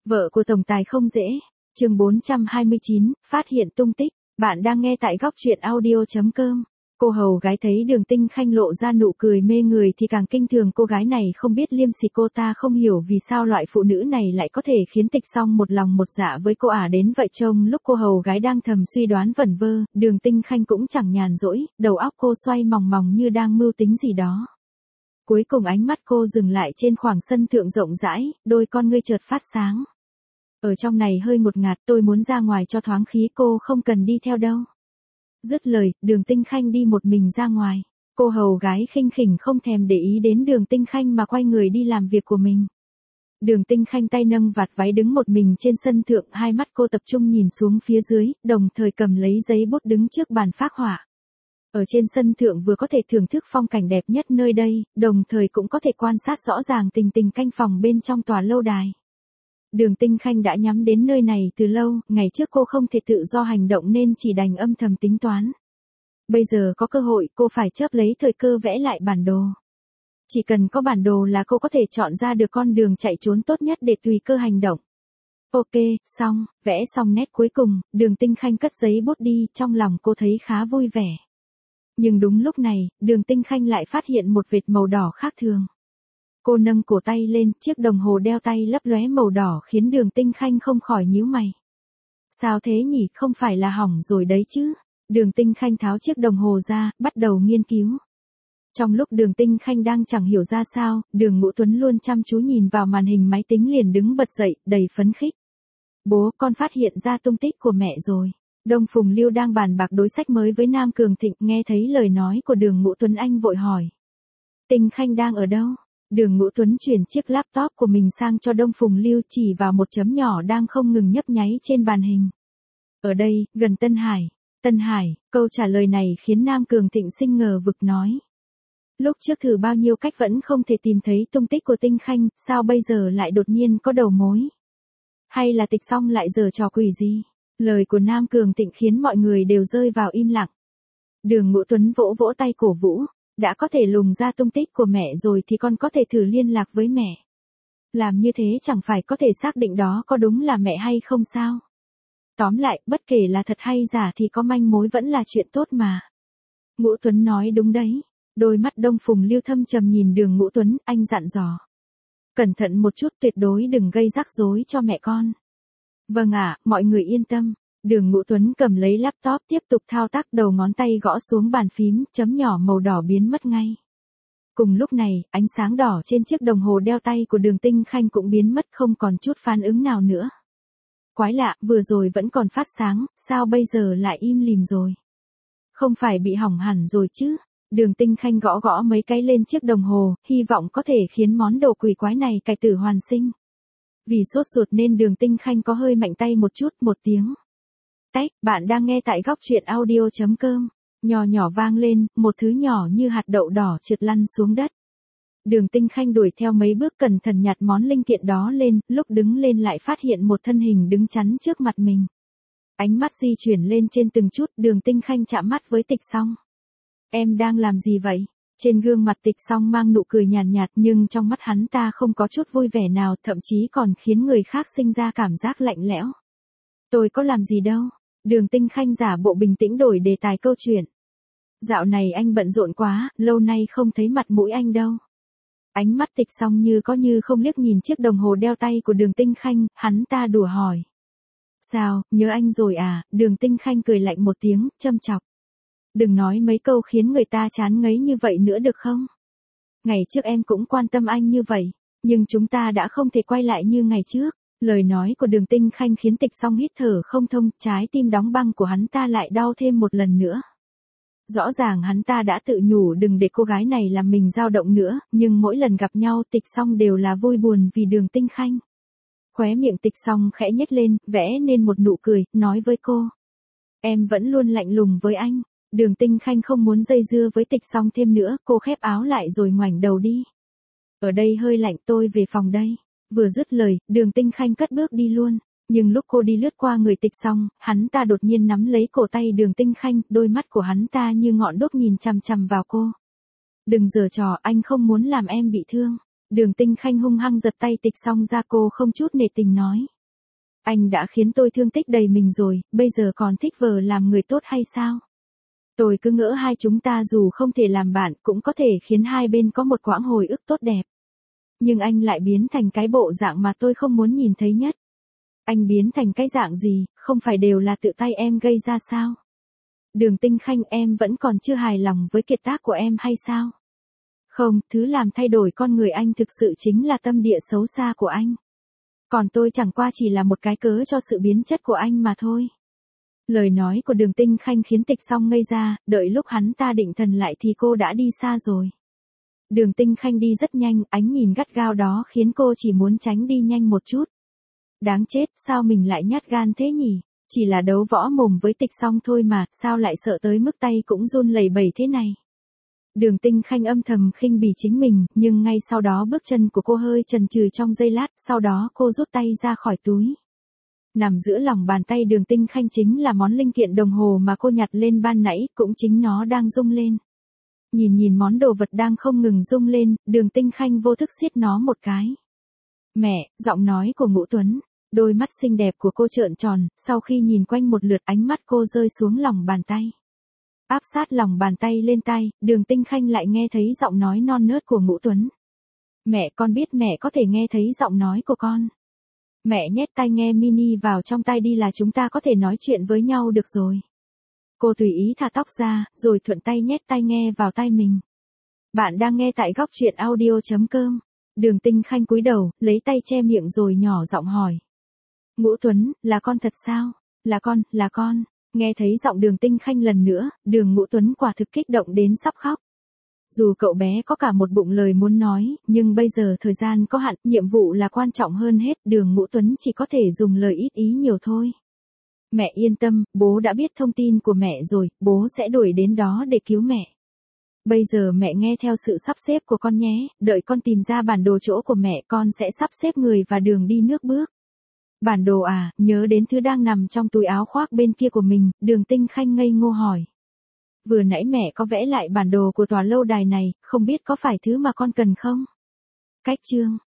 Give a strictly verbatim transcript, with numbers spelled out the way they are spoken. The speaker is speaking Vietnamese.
Vợ của tổng tài không dễ. Chương bốn trăm hai mươi chín, phát hiện tung tích. Bạn đang nghe tại góc truyện audio chấm com. Cô hầu gái thấy Đường Tinh Khanh lộ ra nụ cười mê người thì càng kinh thường, cô gái này không biết liêm sỉ, cô ta không hiểu vì sao loại phụ nữ này lại có thể khiến Tịch Song một lòng một dạ với cô ả đến vậy. Trông lúc cô hầu gái đang thầm suy đoán vẩn vơ, Đường Tinh Khanh cũng chẳng nhàn rỗi, đầu óc cô xoay mòng mòng như đang mưu tính gì đó. Cuối cùng ánh mắt cô dừng lại trên khoảng sân thượng rộng rãi, đôi con ngươi chợt phát sáng. Ở trong này hơi ngột ngạt, tôi muốn ra ngoài cho thoáng khí, cô không cần đi theo đâu. Dứt lời, Đường Tinh Khanh đi một mình ra ngoài. Cô hầu gái khinh khỉnh không thèm để ý đến Đường Tinh Khanh mà quay người đi làm việc của mình. Đường Tinh Khanh tay nâng vạt váy đứng một mình trên sân thượng, hai mắt cô tập trung nhìn xuống phía dưới, đồng thời cầm lấy giấy bút đứng trước bàn phác họa. Ở trên sân thượng vừa có thể thưởng thức phong cảnh đẹp nhất nơi đây, đồng thời cũng có thể quan sát rõ ràng tình tình canh phòng bên trong tòa lâu đài. Đường Tinh Khanh đã nhắm đến nơi này từ lâu, ngày trước cô không thể tự do hành động nên chỉ đành âm thầm tính toán. Bây giờ có cơ hội, cô phải chớp lấy thời cơ vẽ lại bản đồ. Chỉ cần có bản đồ là cô có thể chọn ra được con đường chạy trốn tốt nhất để tùy cơ hành động. Ok, xong, vẽ xong nét cuối cùng, Đường Tinh Khanh cất giấy bút đi, trong lòng cô thấy khá vui vẻ. Nhưng đúng lúc này, Đường Tinh Khanh lại phát hiện một vệt màu đỏ khác thường. Cô nâng cổ tay lên, chiếc đồng hồ đeo tay lấp lóe màu đỏ khiến Đường Tinh Khanh không khỏi nhíu mày. Sao thế nhỉ, không phải là hỏng rồi đấy chứ? Đường Tinh Khanh tháo chiếc đồng hồ ra, bắt đầu nghiên cứu. Trong lúc Đường Tinh Khanh đang chẳng hiểu ra sao, Đường Ngũ Tuấn luôn chăm chú nhìn vào màn hình máy tính liền đứng bật dậy, đầy phấn khích. Bố, con phát hiện ra tung tích của mẹ rồi. Đông Phùng Lưu đang bàn bạc đối sách mới với Nam Cường Thịnh, nghe thấy lời nói của Đường Ngũ Tuấn anh vội hỏi. Tinh Khanh đang ở đâu? Đường Ngũ Tuấn chuyển chiếc laptop của mình sang cho Đông Phùng Lưu, chỉ vào một chấm nhỏ đang không ngừng nhấp nháy trên màn hình. Ở đây, gần Tân Hải. Tân Hải, câu trả lời này khiến Nam Cường Thịnh sinh ngờ vực nói. Lúc trước thử bao nhiêu cách vẫn không thể tìm thấy tung tích của Tinh Khanh, sao bây giờ lại đột nhiên có đầu mối? Hay là Tịch Song lại giở trò quỷ gì? Lời của Nam Cường Thịnh khiến mọi người đều rơi vào im lặng. Đường Ngũ Tuấn vỗ vỗ tay cổ vũ. Đã có thể lùng ra tung tích của mẹ rồi thì con có thể thử liên lạc với mẹ. Làm như thế chẳng phải có thể xác định đó có đúng là mẹ hay không sao? Tóm lại, bất kể là thật hay giả thì có manh mối vẫn là chuyện tốt mà. Ngũ Tuấn nói đúng đấy. Đôi mắt Đông Phùng Lưu thâm trầm nhìn Đường Ngũ Tuấn, anh dặn dò. Cẩn thận một chút, tuyệt đối đừng gây rắc rối cho mẹ con. Vâng ạ, mọi người yên tâm. Đường Ngũ Tuấn cầm lấy laptop tiếp tục thao tác, đầu ngón tay gõ xuống bàn phím, chấm nhỏ màu đỏ biến mất ngay. Cùng lúc này, ánh sáng đỏ trên chiếc đồng hồ đeo tay của Đường Tinh Khanh cũng biến mất, không còn chút phản ứng nào nữa. Quái lạ, vừa rồi vẫn còn phát sáng, sao bây giờ lại im lìm rồi? Không phải bị hỏng hẳn rồi chứ? Đường Tinh Khanh gõ gõ mấy cái lên chiếc đồng hồ, hy vọng có thể khiến món đồ quỷ quái này cải tử hoàn sinh. Vì sốt ruột nên Đường Tinh Khanh có hơi mạnh tay một chút, một tiếng. Tách, bạn đang nghe tại góc truyện audio chấm com. Nhỏ nhỏ vang lên, một thứ nhỏ như hạt đậu đỏ trượt lăn xuống đất. Đường Tinh Khanh đuổi theo mấy bước cẩn thận nhặt món linh kiện đó lên, lúc đứng lên lại phát hiện một thân hình đứng chắn trước mặt mình. Ánh mắt di chuyển lên trên từng chút, Đường Tinh Khanh chạm mắt với Tịch Song. Em đang làm gì vậy? Trên gương mặt Tịch Song mang nụ cười nhàn nhạt, nhạt nhưng trong mắt hắn ta không có chút vui vẻ nào, thậm chí còn khiến người khác sinh ra cảm giác lạnh lẽo. Tôi có làm gì đâu. Đường Tinh Khanh giả bộ bình tĩnh đổi đề tài câu chuyện. Dạo này anh bận rộn quá, lâu nay không thấy mặt mũi anh đâu. Ánh mắt Tịch Song như có như không liếc nhìn chiếc đồng hồ đeo tay của Đường Tinh Khanh, hắn ta đùa hỏi. Sao, nhớ anh rồi à? Đường Tinh Khanh cười lạnh một tiếng, châm chọc. Đừng nói mấy câu khiến người ta chán ngấy như vậy nữa được không? Ngày trước em cũng quan tâm anh như vậy, nhưng chúng ta đã không thể quay lại như ngày trước. Lời nói của Đường Tinh Khanh khiến Tịch Song hít thở không thông, trái tim đóng băng của hắn ta lại đau thêm một lần nữa. Rõ ràng hắn ta đã tự nhủ đừng để cô gái này làm mình dao động nữa, nhưng mỗi lần gặp nhau Tịch Song đều là vui buồn vì Đường Tinh Khanh. Khóe miệng Tịch Song khẽ nhếch lên, vẽ nên một nụ cười, nói với cô. Em vẫn luôn lạnh lùng với anh. Đường Tinh Khanh không muốn dây dưa với Tịch Song thêm nữa, cô khép áo lại rồi ngoảnh đầu đi. Ở đây hơi lạnh, tôi về phòng đây. Vừa dứt lời, Đường Tinh Khanh cất bước đi luôn. Nhưng lúc cô đi lướt qua người Tịch Song, hắn ta đột nhiên nắm lấy cổ tay Đường Tinh Khanh, đôi mắt của hắn ta như ngọn đuốc nhìn chằm chằm vào cô. Đừng giở trò, anh không muốn làm em bị thương. Đường Tinh Khanh hung hăng giật tay Tịch Song ra, cô không chút nể tình nói. Anh đã khiến tôi thương tích đầy mình rồi, bây giờ còn thích vờ làm người tốt hay sao? Tôi cứ ngỡ hai chúng ta dù không thể làm bạn cũng có thể khiến hai bên có một quãng hồi ức tốt đẹp. Nhưng anh lại biến thành cái bộ dạng mà tôi không muốn nhìn thấy nhất. Anh biến thành cái dạng gì, không phải đều là tự tay em gây ra sao? Đường Tinh Khanh, em vẫn còn chưa hài lòng với kiệt tác của em hay sao? Không, thứ làm thay đổi con người anh thực sự chính là tâm địa xấu xa của anh. Còn tôi chẳng qua chỉ là một cái cớ cho sự biến chất của anh mà thôi. Lời nói của Đường Tinh Khanh khiến Tịch Song ngây ra, đợi lúc hắn ta định thần lại thì cô đã đi xa rồi. Đường Tinh Khanh đi rất nhanh, ánh nhìn gắt gao đó khiến cô chỉ muốn tránh đi nhanh một chút. Đáng chết, sao mình lại nhát gan thế nhỉ? Chỉ là đấu võ mồm với Tịch Song thôi mà, sao lại sợ tới mức tay cũng run lẩy bẩy thế này? Đường Tinh Khanh âm thầm khinh bỉ chính mình, nhưng ngay sau đó bước chân của cô hơi chần chừ trong giây lát, sau đó cô rút tay ra khỏi túi. Nằm giữa lòng bàn tay Đường Tinh Khanh chính là món linh kiện đồng hồ mà cô nhặt lên ban nãy, cũng chính nó đang rung lên. Nhìn nhìn món đồ vật đang không ngừng rung lên, Đường Tinh Khanh vô thức siết nó một cái. Mẹ, giọng nói của Ngũ Tuấn. Đôi mắt xinh đẹp của cô trợn tròn, sau khi nhìn quanh một lượt ánh mắt cô rơi xuống lòng bàn tay. Áp sát lòng bàn tay lên tay, Đường Tinh Khanh lại nghe thấy giọng nói non nớt của Ngũ Tuấn. Mẹ, con biết mẹ có thể nghe thấy giọng nói của con. Mẹ nhét tai nghe mini vào trong tai đi là chúng ta có thể nói chuyện với nhau được rồi. Cô tùy ý thả tóc ra, rồi thuận tay nhét tai nghe vào tai mình. Bạn đang nghe tại góc truyện audio chấm com. Đường Tinh Khanh cúi đầu, lấy tay che miệng rồi nhỏ giọng hỏi. Ngũ Tuấn, là con thật sao? Là con, là con. Nghe thấy giọng Đường Tinh Khanh lần nữa, Đường Ngũ Tuấn quả thực kích động đến sắp khóc. Dù cậu bé có cả một bụng lời muốn nói, nhưng bây giờ thời gian có hạn, nhiệm vụ là quan trọng hơn hết, Đường Ngũ Tuấn chỉ có thể dùng lời ít ý nhiều thôi. Mẹ yên tâm, bố đã biết thông tin của mẹ rồi, bố sẽ đuổi đến đó để cứu mẹ. Bây giờ mẹ nghe theo sự sắp xếp của con nhé, đợi con tìm ra bản đồ chỗ của mẹ con sẽ sắp xếp người và đường đi nước bước. Bản đồ à, nhớ đến thứ đang nằm trong túi áo khoác bên kia của mình, Đường Tinh Khanh ngây ngô hỏi. Vừa nãy mẹ có vẽ lại bản đồ của tòa lâu đài này, không biết có phải thứ mà con cần không? Cách chương